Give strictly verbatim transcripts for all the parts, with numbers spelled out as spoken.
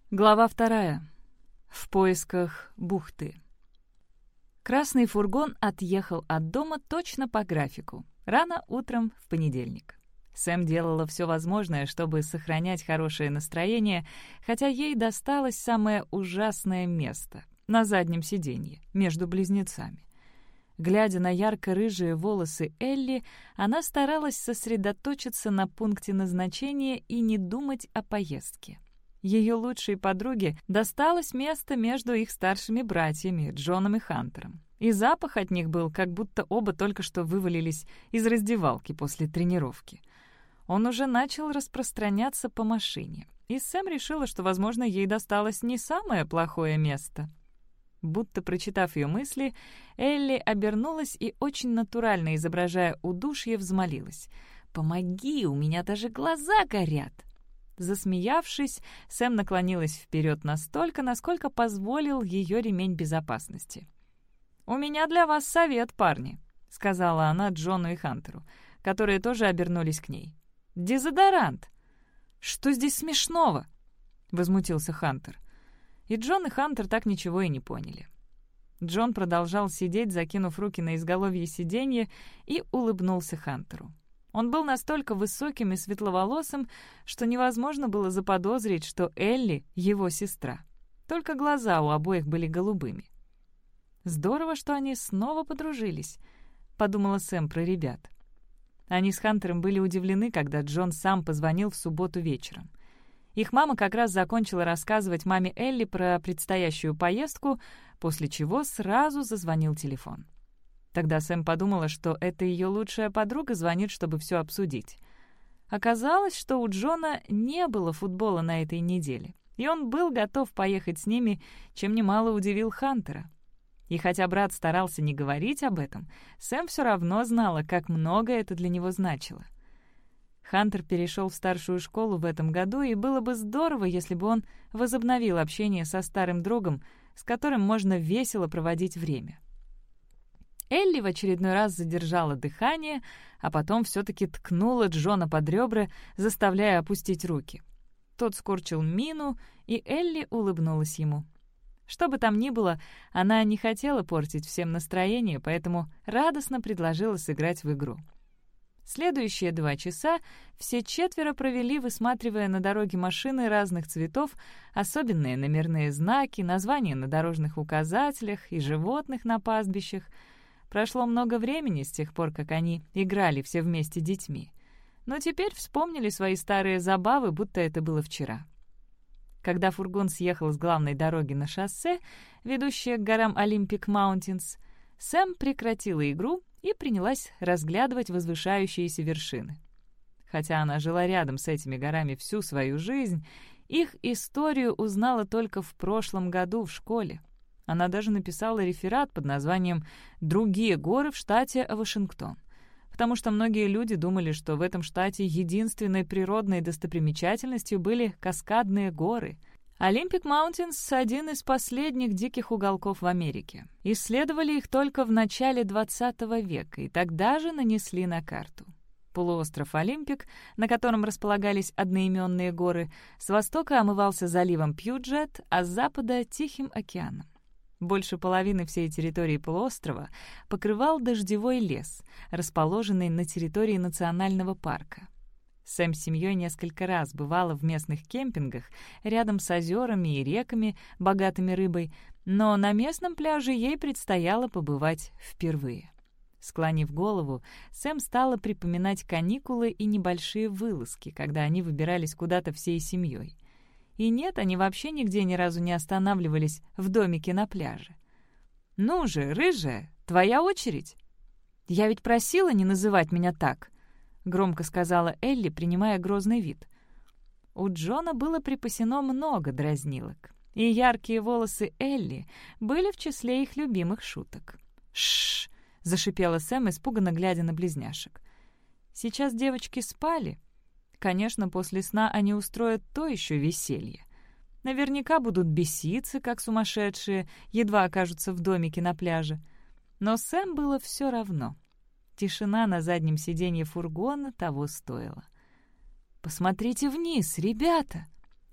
Глава вторая. В поисках бухты. Красный фургон отъехал от дома точно по графику, рано утром в понедельник. Сэм делала все возможное, чтобы сохранять хорошее настроение, хотя ей досталось самое ужасное место — на заднем сиденье, между близнецами. Глядя на ярко-рыжие волосы Элли, она старалась сосредоточиться на пункте назначения и не думать о поездке. Ее лучшей подруге досталось место между их старшими братьями, Джоном и Хантером. И запах от них был, как будто оба только что вывалились из раздевалки после тренировки. Он уже начал распространяться по машине, и Сэм решила, что, возможно, ей досталось не самое плохое место. Будто прочитав ее мысли, Элли обернулась и, очень натурально изображая удушье, взмолилась: «Помоги, у меня даже глаза горят!» Засмеявшись, Сэм наклонилась вперед настолько, насколько позволил ее ремень безопасности. «У меня для вас совет, парни», — сказала она Джону и Хантеру, которые тоже обернулись к ней. «Дезодорант!» «Что здесь смешного?» — возмутился Хантер. И Джон и Хантер так ничего и не поняли. Джон продолжал сидеть, закинув руки на изголовье сиденья, и улыбнулся Хантеру. Он был настолько высоким и светловолосым, что невозможно было заподозрить, что Элли — его сестра. Только глаза у обоих были голубыми. «Здорово, что они снова подружились», — подумала Сэм про ребят. Они с Хантером были удивлены, когда Джон сам позвонил в субботу вечером. Их мама как раз закончила рассказывать маме Элли про предстоящую поездку, после чего сразу зазвонил телефон. Тогда Сэм подумала, что это ее лучшая подруга звонит, чтобы все обсудить. Оказалось, что у Джона не было футбола на этой неделе, и он был готов поехать с ними, чем немало удивил Хантера. И хотя брат старался не говорить об этом, Сэм все равно знала, как много это для него значило. Хантер перешел в старшую школу в этом году, и было бы здорово, если бы он возобновил общение со старым другом, с которым можно весело проводить время. Элли в очередной раз задержала дыхание, а потом все-таки ткнула Джона под ребра, заставляя опустить руки. Тот скорчил мину, и Элли улыбнулась ему. Что бы там ни было, она не хотела портить всем настроение, поэтому радостно предложила сыграть в игру. Следующие два часа все четверо провели, высматривая на дороге машины разных цветов, особенные номерные знаки, названия на дорожных указателях и животных на пастбищах. Прошло много времени с тех пор, как они играли все вместе детьми. Но теперь вспомнили свои старые забавы, будто это было вчера. Когда фургон съехал с главной дороги на шоссе, ведущее к горам Олимпик Маунтинс, Сэм прекратила игру и принялась разглядывать возвышающиеся вершины. Хотя она жила рядом с этими горами всю свою жизнь, их историю узнала только в прошлом году в школе. Она даже написала реферат под названием «Другие горы в штате Вашингтон», потому что многие люди думали, что в этом штате единственной природной достопримечательностью были каскадные горы. Олимпик Маунтинс — один из последних диких уголков в Америке. Исследовали их только в начале двадцатого века и тогда же нанесли на карту. Полуостров Олимпик, на котором располагались одноименные горы, с востока омывался заливом Пьюджет, а с запада — Тихим океаном. Больше половины всей территории полуострова покрывал дождевой лес, расположенный на территории национального парка. Сэм с семьей несколько раз бывала в местных кемпингах рядом с озерами и реками, богатыми рыбой, но на местном пляже ей предстояло побывать впервые. Склонив голову, Сэм стала припоминать каникулы и небольшие вылазки, когда они выбирались куда-то всей семьей. И нет, они вообще нигде ни разу не останавливались в домике на пляже. «Ну же, рыжая, твоя очередь!» «Я ведь просила не называть меня так», — громко сказала Элли, принимая грозный вид. У Джона было припасено много дразнилок, и яркие волосы Элли были в числе их любимых шуток. «Ш-ш-ш!» — зашипела Сэм, испуганно глядя на близняшек. Сейчас девочки спали. Конечно, после сна они устроят то еще веселье. Наверняка будут беситься, как сумасшедшие, едва окажутся в домике на пляже. Но Сэм было все равно. Тишина на заднем сиденье фургона того стоила. «Посмотрите вниз, ребята!» —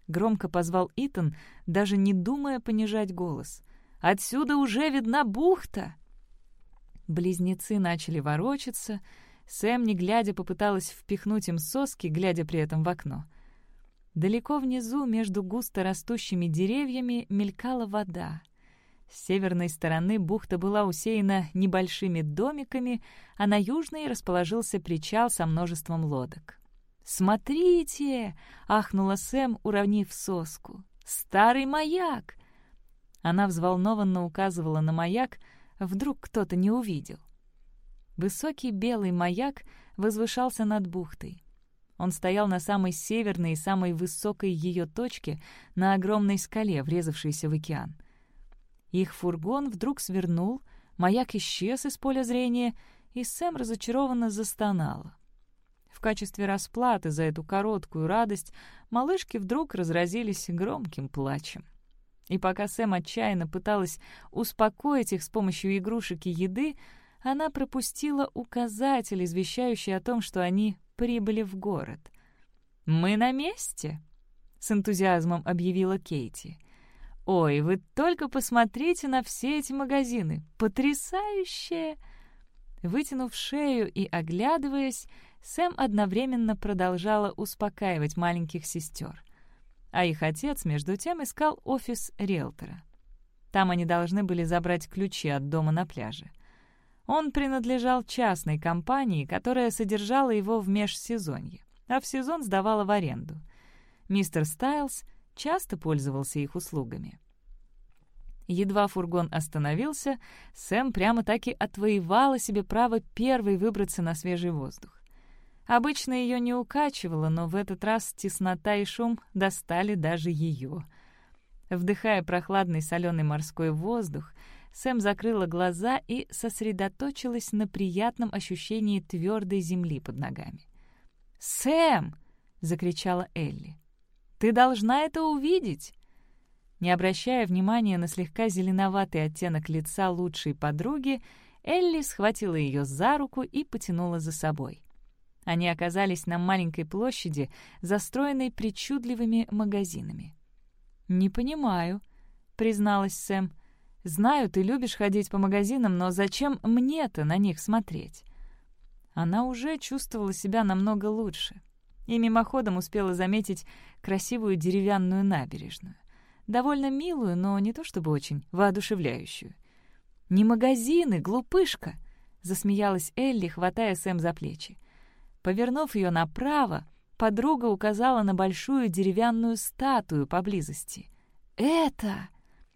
— громко позвал Итан, даже не думая понижать голос. «Отсюда уже видна бухта!» Близнецы начали ворочаться. Сэм, не глядя, попыталась впихнуть им соски, глядя при этом в окно. Далеко внизу, между густо растущими деревьями, мелькала вода. С северной стороны бухта была усеяна небольшими домиками, а на южной расположился причал со множеством лодок. «Смотрите!» — ахнула Сэм, уронив соску. «Старый маяк!» Она взволнованно указывала на маяк, вдруг кто-то не увидел. Высокий белый маяк возвышался над бухтой. Он стоял на самой северной и самой высокой ее точке, на огромной скале, врезавшейся в океан. Их фургон вдруг свернул, маяк исчез из поля зрения, и Сэм разочарованно застонала. В качестве расплаты за эту короткую радость малышки вдруг разразились громким плачем. И пока Сэм отчаянно пыталась успокоить их с помощью игрушек и еды, она пропустила указатель, извещающий о том, что они прибыли в город. «Мы на месте!» — с энтузиазмом объявила Кейти. «Ой, вы только посмотрите на все эти магазины! Потрясающе!» Вытянув шею и оглядываясь, Сэм одновременно продолжала успокаивать маленьких сестер. А их отец, между тем, искал офис риэлтора. Там они должны были забрать ключи от дома на пляже. Он принадлежал частной компании, которая содержала его в межсезонье, а в сезон сдавала в аренду. Мистер Стайлз часто пользовался их услугами. Едва фургон остановился, Сэм прямо-таки отвоевала себе право первой выбраться на свежий воздух. Обычно ее не укачивало, но в этот раз теснота и шум достали даже ее. Вдыхая прохладный соленый морской воздух, Сэм закрыла глаза и сосредоточилась на приятном ощущении твердой земли под ногами. «Сэм!» — закричала Элли. «Ты должна это увидеть!» Не обращая внимания на слегка зеленоватый оттенок лица лучшей подруги, Элли схватила ее за руку и потянула за собой. Они оказались на маленькой площади, застроенной причудливыми магазинами. «Не понимаю», — призналась Сэм. «Знаю, ты любишь ходить по магазинам, но зачем мне-то на них смотреть?» Она уже чувствовала себя намного лучше и мимоходом успела заметить красивую деревянную набережную. Довольно милую, но не то чтобы очень воодушевляющую. «Не магазины, глупышка!» — засмеялась Элли, хватая Сэм за плечи. Повернув ее направо, подруга указала на большую деревянную статую поблизости. «Это!»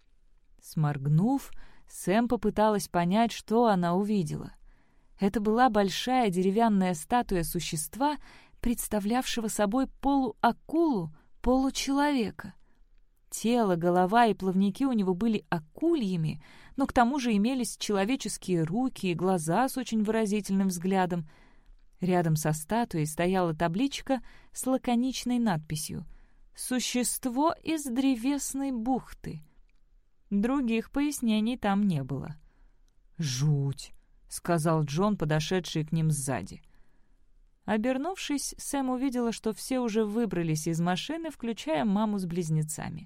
Сморгнув, Сэм попыталась понять, что она увидела. Это была большая деревянная статуя существа, представлявшего собой полуакулу, получеловека. Тело, голова и плавники у него были акульями, но к тому же имелись человеческие руки и глаза с очень выразительным взглядом. Рядом со статуей стояла табличка с лаконичной надписью «Существо из древесной бухты». Других пояснений там не было. «Жуть!» — сказал Джон, подошедший к ним сзади. Обернувшись, Сэм увидела, что все уже выбрались из машины, включая маму с близнецами.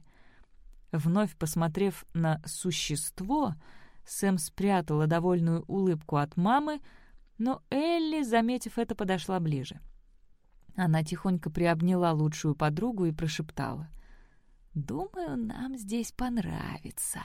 Вновь посмотрев на «существо», Сэм спрятала довольную улыбку от мамы, но Элли, заметив это, подошла ближе. Она тихонько приобняла лучшую подругу и прошептала: «Думаю, нам здесь понравится».